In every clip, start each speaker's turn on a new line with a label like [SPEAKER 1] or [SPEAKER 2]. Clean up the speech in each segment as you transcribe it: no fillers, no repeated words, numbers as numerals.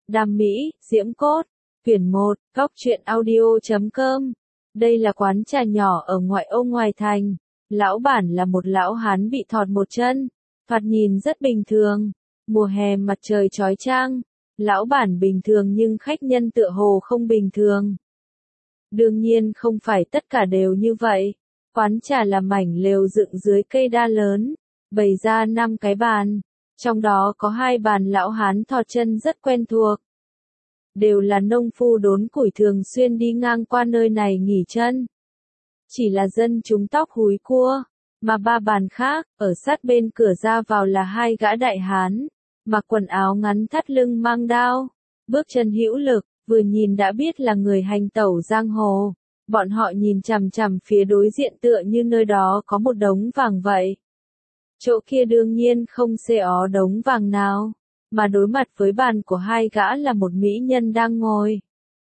[SPEAKER 1] Đam mỹ, diễm cốt. Quyển 1, Góc truyện audio.com. Đây là quán trà nhỏ ở ngoại ô ngoài thành. Lão bản là một lão hán bị thọt một chân. Thoạt nhìn rất bình thường. Mùa hè mặt trời chói chang. Lão bản bình thường nhưng khách nhân tựa hồ không bình thường. Đương nhiên không phải tất cả đều như vậy. Quán trà là mảnh lều dựng dưới cây đa lớn. Bày ra 5 cái bàn. Trong đó có 2 bàn lão hán thọt chân rất quen thuộc. Đều là nông phu đốn củi thường xuyên đi ngang qua nơi này nghỉ chân. Chỉ là dân chúng tóc húi cua, mà 3 bàn khác, ở sát bên cửa ra vào là 2 gã đại hán, mặc quần áo ngắn thắt lưng mang đao, bước chân hữu lực, vừa nhìn đã biết là người hành tẩu giang hồ. Bọn họ nhìn chằm chằm phía đối diện tựa như nơi đó có một đống vàng vậy. Chỗ kia đương nhiên không xê ó đống vàng nào, mà đối mặt với bàn của 2 gã là một mỹ nhân đang ngồi.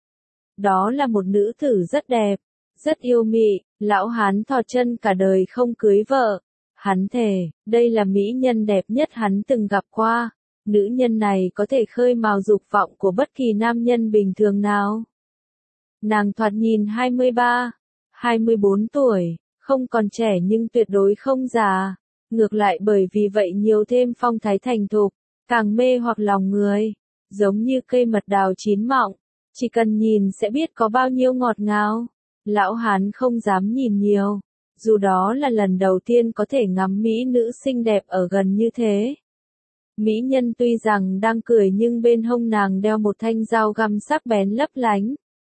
[SPEAKER 1] Đó là một nữ tử rất đẹp, rất yêu mị. Lão hán thọt chân cả đời không cưới vợ. Hắn thề, đây là mỹ nhân đẹp nhất hắn từng gặp qua. Nữ nhân này có thể khơi mào dục vọng của bất kỳ nam nhân bình thường nào. Nàng thoạt nhìn 23, 24 tuổi, không còn trẻ nhưng tuyệt đối không già. Ngược lại bởi vì vậy nhiều thêm phong thái thành thục, càng mê hoặc lòng người. Giống như cây mật đào chín mọng, chỉ cần nhìn sẽ biết có bao nhiêu ngọt ngào. Lão hán không dám nhìn nhiều, dù đó là lần đầu tiên có thể ngắm mỹ nữ xinh đẹp ở gần như thế. Mỹ nhân tuy rằng đang cười nhưng bên hông nàng đeo một thanh dao găm sắc bén lấp lánh.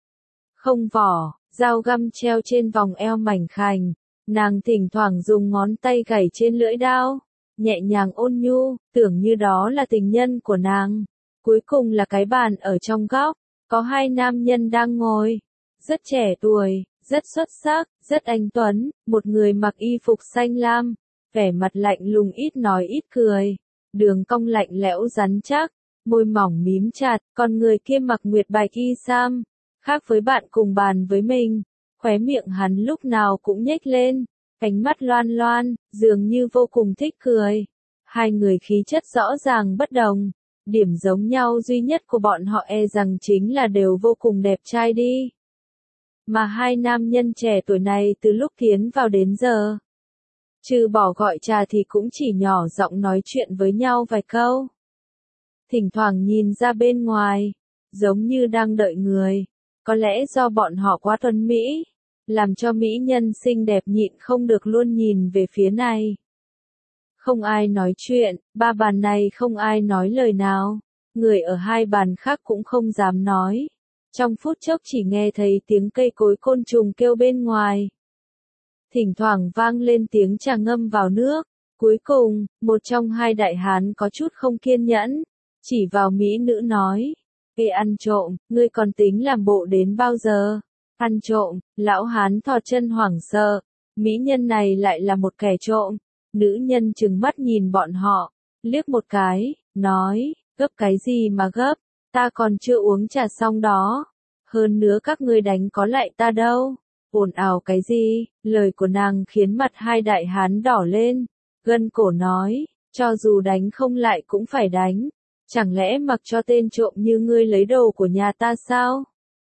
[SPEAKER 1] Không vỏ, dao găm treo trên vòng eo mảnh khảnh, nàng thỉnh thoảng dùng ngón tay gảy trên lưỡi dao, nhẹ nhàng ôn nhu, tưởng như đó là tình nhân của nàng. Cuối cùng là cái bàn ở trong góc, có 2 nam nhân đang ngồi. Rất trẻ tuổi, rất xuất sắc, rất anh tuấn, một người mặc y phục xanh lam, vẻ mặt lạnh lùng ít nói ít cười, đường cong lạnh lẽo rắn chắc, môi mỏng mím chặt, còn người kia mặc nguyệt bạch y sam, khác với bạn cùng bàn với mình, khóe miệng hắn lúc nào cũng nhếch lên, ánh mắt loan loan, dường như vô cùng thích cười. 2 người khí chất rõ ràng bất đồng, điểm giống nhau duy nhất của bọn họ e rằng chính là đều vô cùng đẹp trai đi. Mà 2 nam nhân trẻ tuổi này từ lúc tiến vào đến giờ, trừ bỏ gọi trà thì cũng chỉ nhỏ giọng nói chuyện với nhau vài câu. Thỉnh thoảng nhìn ra bên ngoài, giống như đang đợi người. Có lẽ do bọn họ quá tuấn mỹ, làm cho mỹ nhân xinh đẹp nhịn không được luôn nhìn về phía này. Không ai nói chuyện, 3 bàn này không ai nói lời nào. Người ở 2 bàn khác cũng không dám nói. Trong phút chốc chỉ nghe thấy tiếng cây cối côn trùng kêu bên ngoài. Thỉnh thoảng vang lên tiếng trà ngâm vào nước. Cuối cùng, một trong 2 đại hán có chút không kiên nhẫn, chỉ vào mỹ nữ nói: "Ê ăn trộm, ngươi còn tính làm bộ đến bao giờ?" Ăn trộm, lão hán thọt chân hoảng sợ. Mỹ nhân này lại là một kẻ trộm. Nữ nhân trừng mắt nhìn bọn họ, liếc một cái, nói: "Gấp cái gì mà gấp? Ta còn chưa uống trà xong đó. Hơn nữa các ngươi đánh có lại ta đâu. Ồn ào cái gì?" Lời của nàng khiến mặt 2 đại hán đỏ lên, gân cổ nói: "Cho dù đánh không lại cũng phải đánh. Chẳng lẽ mặc cho tên trộm như ngươi lấy đồ của nhà ta sao?"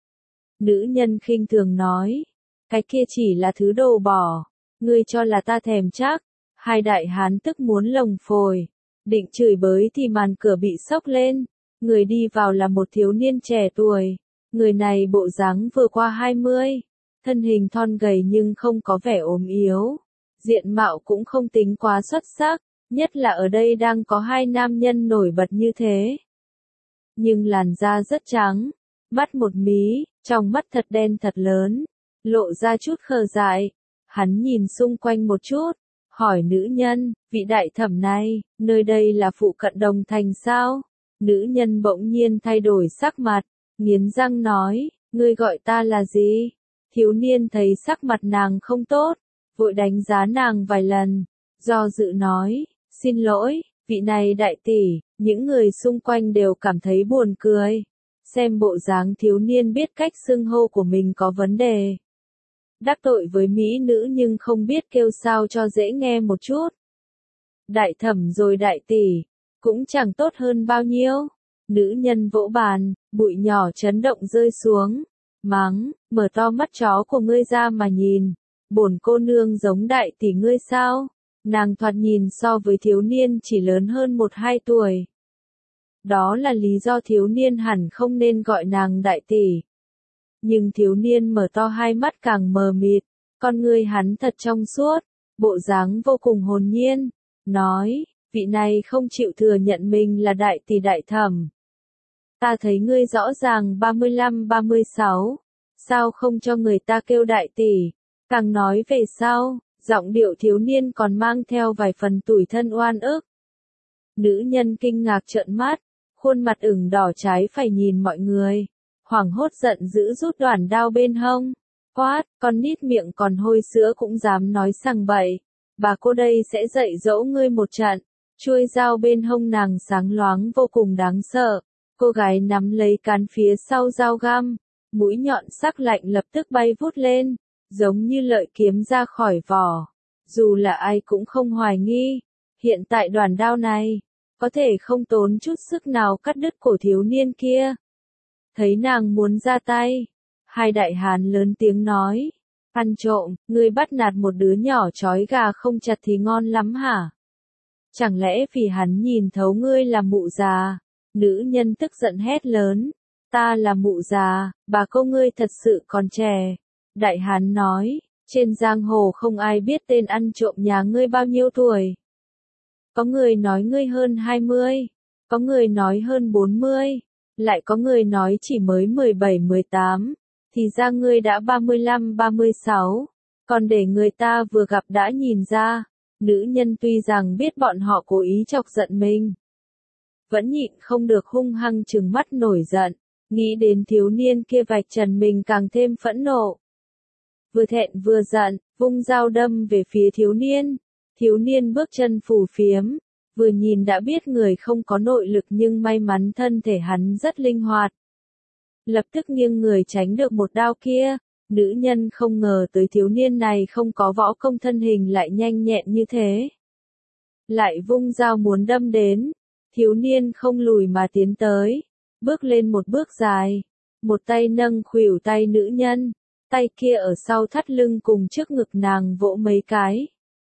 [SPEAKER 1] Nữ nhân khinh thường nói: "Cái kia chỉ là thứ đồ bỏ. Ngươi cho là ta thèm chắc." 2 đại hán tức muốn lồng phổi, định chửi bới thì màn cửa bị xốc lên. Người đi vào là một thiếu niên trẻ tuổi. Người này bộ dáng vừa qua 20, thân hình thon gầy nhưng không có vẻ ốm yếu. Diện mạo cũng không tính quá xuất sắc, nhất là ở đây đang có 2 nam nhân nổi bật như thế. Nhưng làn da rất trắng, mắt một mí, trong mắt thật đen thật lớn, lộ ra chút khờ dại. Hắn nhìn xung quanh một chút, hỏi nữ nhân: "Vị đại thẩm này, nơi đây là phụ cận Đồng Thành sao?" Nữ nhân bỗng nhiên thay đổi sắc mặt, nghiến răng nói: "Ngươi gọi ta là gì?" Thiếu niên thấy sắc mặt nàng không tốt, vội đánh giá nàng vài lần, do dự nói: "Xin lỗi, vị này đại tỷ." Những người xung quanh đều cảm thấy buồn cười. Xem bộ dáng thiếu niên biết cách xưng hô của mình có vấn đề. Đắc tội với mỹ nữ nhưng không biết kêu sao cho dễ nghe một chút. Đại thẩm rồi đại tỷ, cũng chẳng tốt hơn bao nhiêu. Nữ nhân vỗ bàn, bụi nhỏ chấn động rơi xuống. Mắng, mở to mắt chó của ngươi ra mà nhìn. Bổn cô nương giống đại tỷ ngươi sao? Nàng thoạt nhìn so với thiếu niên chỉ lớn hơn 1-2 tuổi. Đó là lý do thiếu niên hẳn không nên gọi nàng đại tỷ. Nhưng thiếu niên mở to hai mắt càng mờ mịt, con ngươi hắn thật trong suốt, bộ dáng vô cùng hồn nhiên, nói, vị này không chịu thừa nhận mình là đại tỷ đại thẩm. Ta thấy ngươi rõ ràng 35-36, sao không cho người ta kêu đại tỷ, càng nói về sau, giọng điệu thiếu niên còn mang theo vài phần tủi thân oan ức. Nữ nhân kinh ngạc trợn mắt, khuôn mặt ửng đỏ trái phải nhìn mọi người, hoảng hốt giận dữ rút đoản đao bên hông, quát, con nít miệng còn hôi sữa cũng dám nói sằng bậy, bà cô đây sẽ dạy dỗ ngươi một trận. Chuôi dao bên hông nàng sáng loáng vô cùng đáng sợ, cô gái nắm lấy cán phía sau dao găm, mũi nhọn sắc lạnh lập tức bay vút lên, giống như lợi kiếm ra khỏi vỏ. Dù là ai cũng không hoài nghi, hiện tại đoàn đao này, có thể không tốn chút sức nào cắt đứt cổ thiếu niên kia. Thấy nàng muốn ra tay, hai đại hán lớn tiếng nói, ăn trộm, ngươi bắt nạt một đứa nhỏ trói gà không chặt thì ngon lắm hả? Chẳng lẽ vì hắn nhìn thấu ngươi là mụ già? Nữ nhân tức giận hét lớn, ta là mụ già, bà cô ngươi thật sự còn trẻ. Đại hán nói, trên giang hồ không ai biết tên ăn trộm nhà ngươi bao nhiêu tuổi. Có người nói ngươi hơn 20, có người nói hơn 40, lại có người nói chỉ mới 17-18, thì ra ngươi đã 35-36, còn để người ta vừa gặp đã nhìn ra. Nữ nhân tuy rằng biết bọn họ cố ý chọc giận mình, vẫn nhịn không được hung hăng trừng mắt nổi giận, nghĩ đến thiếu niên kia vạch trần mình càng thêm phẫn nộ. Vừa thẹn vừa giận, vung dao đâm về phía thiếu niên bước chân phù phiếm, vừa nhìn đã biết người không có nội lực nhưng may mắn thân thể hắn rất linh hoạt. Lập tức nghiêng người tránh được một đao kia. Nữ nhân không ngờ tới thiếu niên này không có võ công thân hình lại nhanh nhẹn như thế. Lại vung dao muốn đâm đến, thiếu niên không lùi mà tiến tới, bước lên một bước dài, một tay nâng khuỷu tay nữ nhân, tay kia ở sau thắt lưng cùng trước ngực nàng vỗ mấy cái.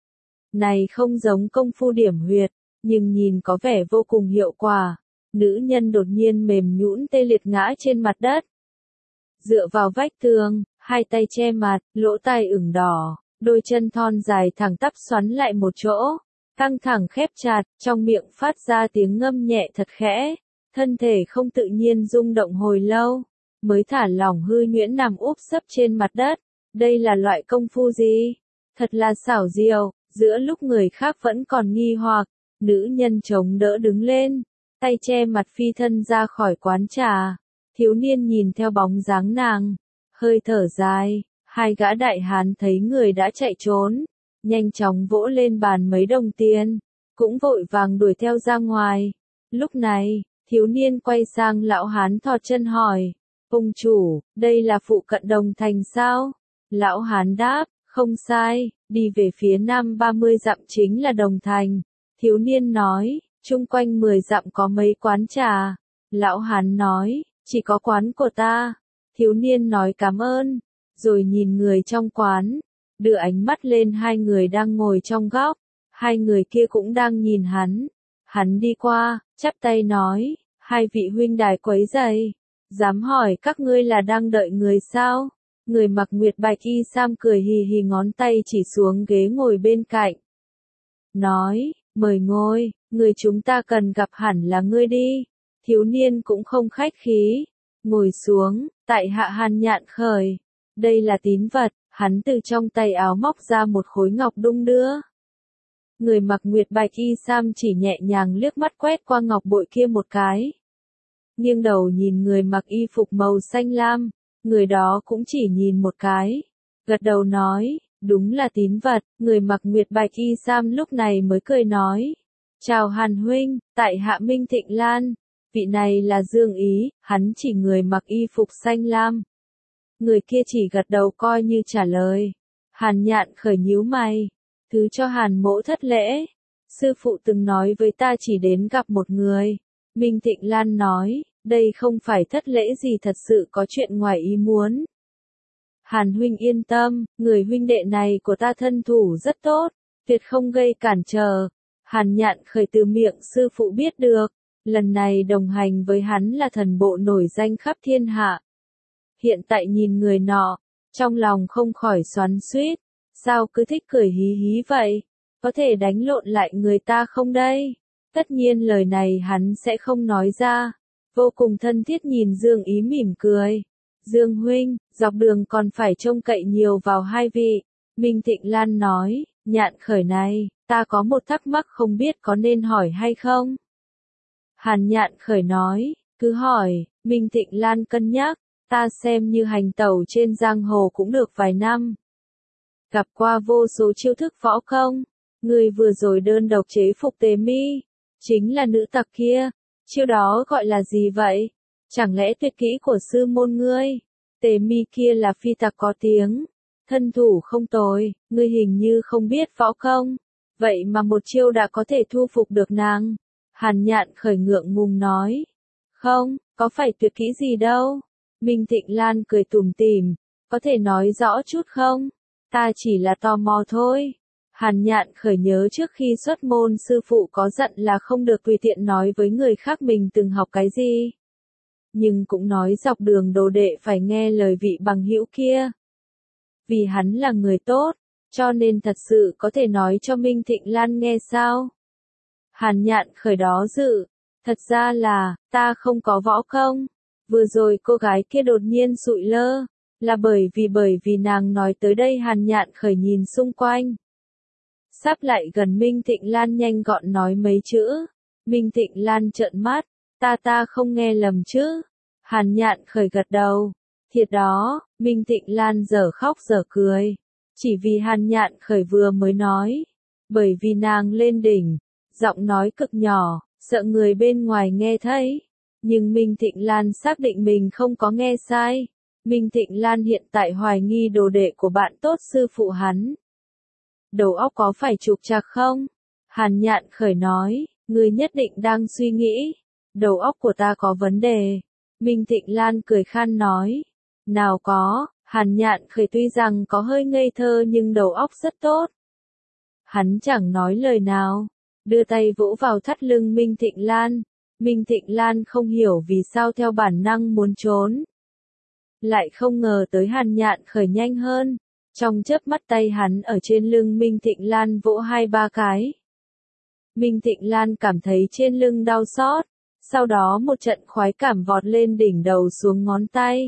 [SPEAKER 1] Này không giống công phu điểm huyệt, nhưng nhìn có vẻ vô cùng hiệu quả. Nữ nhân đột nhiên mềm nhũn tê liệt ngã trên mặt đất. Dựa vào vách tường, hai tay che mặt, lỗ tai ửng đỏ, đôi chân thon dài thẳng tắp xoắn lại một chỗ, căng thẳng khép chặt, trong miệng phát ra tiếng ngâm nhẹ thật khẽ, thân thể không tự nhiên rung động hồi lâu, mới thả lỏng hư nhuyễn nằm úp sấp trên mặt đất. Đây là loại công phu gì? Thật là xảo diệu. Giữa lúc người khác vẫn còn nghi hoặc, nữ nhân chống đỡ đứng lên, tay che mặt phi thân ra khỏi quán trà. Thiếu niên nhìn theo bóng dáng nàng, hơi thở dài, hai gã đại hán thấy người đã chạy trốn, nhanh chóng vỗ lên bàn mấy đồng tiền, cũng vội vàng đuổi theo ra ngoài. Lúc này, thiếu niên quay sang lão hán thò chân hỏi, ông chủ, đây là phụ cận Đồng Thành sao? Lão hán đáp, không sai, đi về phía nam 30 dặm chính là Đồng Thành. Thiếu niên nói, chung quanh 10 dặm có mấy quán trà. Lão hán nói, chỉ có quán của ta. Thiếu niên nói cảm ơn, rồi nhìn người trong quán, đưa ánh mắt lên hai người đang ngồi trong góc. Hai người kia cũng đang nhìn hắn. Hắn đi qua, chắp tay nói, hai vị huynh đài quấy rầy, dám hỏi các ngươi là đang đợi người sao? Người mặc nguyệt bạch y sam cười hì hì ngón tay chỉ xuống ghế ngồi bên cạnh. Nói, mời ngồi, người chúng ta cần gặp hẳn là ngươi đi. Thiếu niên cũng không khách khí. Ngồi xuống, tại hạ Hàn Nhạn Khởi. Đây là tín vật, hắn từ trong tay áo móc ra một khối ngọc đung đưa. Người mặc nguyệt bạch y sam chỉ nhẹ nhàng liếc mắt quét qua ngọc bội kia một cái. Nghiêng đầu nhìn người mặc y phục màu xanh lam. Người đó cũng chỉ nhìn một cái, gật đầu nói, đúng là tín vật. Người mặc nguyệt bạch y sam lúc này mới cười nói, chào Hàn huynh, tại hạ Minh Thịnh Lan, vị này là Dương Ý. Hắn chỉ người mặc y phục xanh lam. Người kia chỉ gật đầu coi như trả lời. Hàn Nhạn Khởi nhíu mày, thứ cho Hàn mỗ thất lễ, sư phụ từng nói với ta chỉ đến gặp một người, Minh Thịnh Lan nói, đây không phải thất lễ gì, thật sự có chuyện ngoài ý muốn. Hàn huynh yên tâm, người huynh đệ này của ta thân thủ rất tốt, tuyệt không gây cản trở. Hàn Nhạn Khởi từ miệng sư phụ biết được, lần này đồng hành với hắn là thần bộ nổi danh khắp thiên hạ. Hiện tại nhìn người nọ, trong lòng không khỏi xoắn xuýt, sao cứ thích cười hí hí vậy, có thể đánh lộn lại người ta không đây? Tất nhiên lời này hắn sẽ không nói ra, vô cùng thân thiết nhìn Dương Ý mỉm cười. Dương huynh, dọc đường còn phải trông cậy nhiều vào hai vị. Minh Thịnh Lan nói, Nhạn Khởi này, ta có một thắc mắc không biết có nên hỏi hay không? Hàn Nhạn Khởi nói, cứ hỏi. Minh Thịnh Lan cân nhắc, ta xem như hành tẩu trên giang hồ cũng được vài năm. Gặp qua vô số chiêu thức võ công, người vừa rồi đơn độc chế phục Tề Mi, chính là nữ tặc kia, chiêu đó gọi là gì vậy? Chẳng lẽ tuyệt kỹ của sư môn ngươi? Tề Mi kia là phi tặc có tiếng, thân thủ không tồi, ngươi hình như không biết võ công, vậy mà một chiêu đã có thể thu phục được nàng. Hàn Nhạn Khởi ngượng ngùng nói, không, có phải tuyệt kỹ gì đâu. Minh Thịnh Lan cười tủm tỉm, có thể nói rõ chút không? Ta chỉ là tò mò thôi. Hàn Nhạn Khởi nhớ trước khi xuất môn sư phụ có dặn là không được tùy tiện nói với người khác mình từng học cái gì. Nhưng cũng nói dọc đường đồ đệ phải nghe lời vị bằng hữu kia. Vì hắn là người tốt, cho nên thật sự có thể nói cho Minh Thịnh Lan nghe sao? Hàn Nhạn Khởi đó dự, thật ra là, ta không có võ công. Vừa rồi cô gái kia đột nhiên sụi lơ, là bởi vì nàng nói tới đây. Hàn Nhạn Khởi nhìn xung quanh. Sắp lại gần Minh Thịnh Lan nhanh gọn nói mấy chữ. Minh Thịnh Lan trợn mắt, ta không nghe lầm chứ. Hàn Nhạn Khởi gật đầu. Thiệt đó, Minh Thịnh Lan dở khóc dở cười. Chỉ vì Hàn Nhạn Khởi vừa mới nói. Bởi vì nàng lên đỉnh, giọng nói cực nhỏ, sợ người bên ngoài nghe thấy. Nhưng Minh Thịnh Lan xác định mình không có nghe sai. Minh Thịnh Lan hiện tại hoài nghi đồ đệ của bạn tốt sư phụ hắn. Đầu óc có phải trục trặc không? Hàn Nhạn Khởi nói, ngươi nhất định đang suy nghĩ. Đầu óc của ta có vấn đề. Minh Thịnh Lan cười khan nói. Nào có, Hàn Nhạn Khởi tuy rằng có hơi ngây thơ nhưng đầu óc rất tốt. Hắn chẳng nói lời nào, đưa tay vỗ vào thắt lưng Minh Thịnh Lan. Minh Thịnh Lan không hiểu vì sao theo bản năng muốn trốn. Lại không ngờ tới Hàn Nhạn Khởi nhanh hơn. Trong chớp mắt tay hắn ở trên lưng Minh Thịnh Lan vỗ 2-3 cái. Minh Thịnh Lan cảm thấy trên lưng đau xót. Sau đó một trận khoái cảm vọt lên đỉnh đầu xuống ngón tay.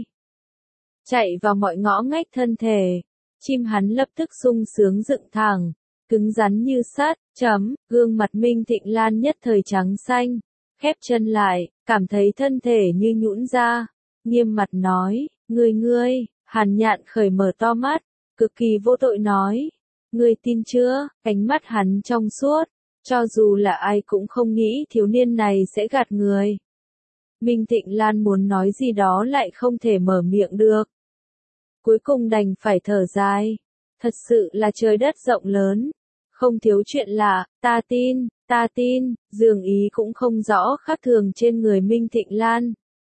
[SPEAKER 1] Chạy vào mọi ngõ ngách thân thể. Chim hắn lập tức sung sướng dựng thẳng. Cứng rắn như sắt, gương mặt Minh Thịnh Lan nhất thời trắng xanh. Khép chân lại, cảm thấy thân thể như nhũn ra. Nghiêm mặt nói, ngươi, Hàn Nhạn Khởi mở to mắt, cực kỳ vô tội nói. Ngươi tin chưa? Ánh mắt hắn trong suốt, cho dù là ai cũng không nghĩ thiếu niên này sẽ gạt người. Minh Thịnh Lan muốn nói gì đó lại không thể mở miệng được. Cuối cùng đành phải thở dài. Thật sự là trời đất rộng lớn. Không thiếu chuyện lạ, ta tin, dường ý cũng không rõ khác thường trên người Minh Thịnh Lan.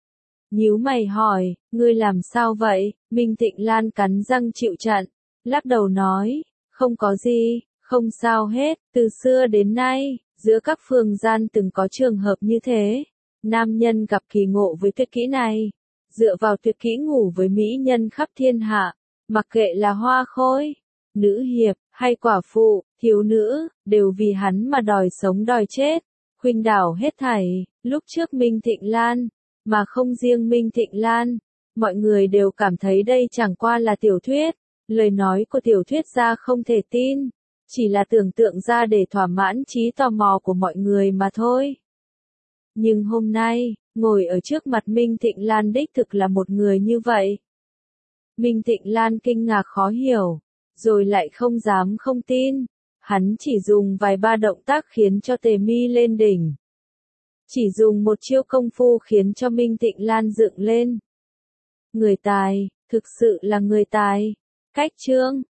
[SPEAKER 1] Nhíu mày hỏi, ngươi làm sao vậy? Minh Thịnh Lan cắn răng chịu trận, lắc đầu nói, không có gì, không sao hết, từ xưa đến nay, giữa các phường gian từng có trường hợp như thế. Nam nhân gặp kỳ ngộ với tuyệt kỹ này, dựa vào tuyệt kỹ ngủ với mỹ nhân khắp thiên hạ, mặc kệ là hoa khôi, nữ hiệp, hay quả phụ, thiếu nữ, đều vì hắn mà đòi sống đòi chết, khuynh đảo hết thảy. Lúc trước Minh Thịnh Lan, mà không riêng Minh Thịnh Lan, mọi người đều cảm thấy đây chẳng qua là tiểu thuyết, lời nói của tiểu thuyết gia không thể tin, chỉ là tưởng tượng ra để thỏa mãn trí tò mò của mọi người mà thôi. Nhưng hôm nay, ngồi ở trước mặt Minh Thịnh Lan đích thực là một người như vậy. Minh Thịnh Lan kinh ngạc khó hiểu, rồi lại không dám không tin. Hắn chỉ dùng vài ba động tác khiến cho Tề Mi lên đỉnh. Chỉ dùng một chiêu công phu khiến cho Minh Thịnh Lan dựng lên. Người tài, thực sự là người tài. Cách chương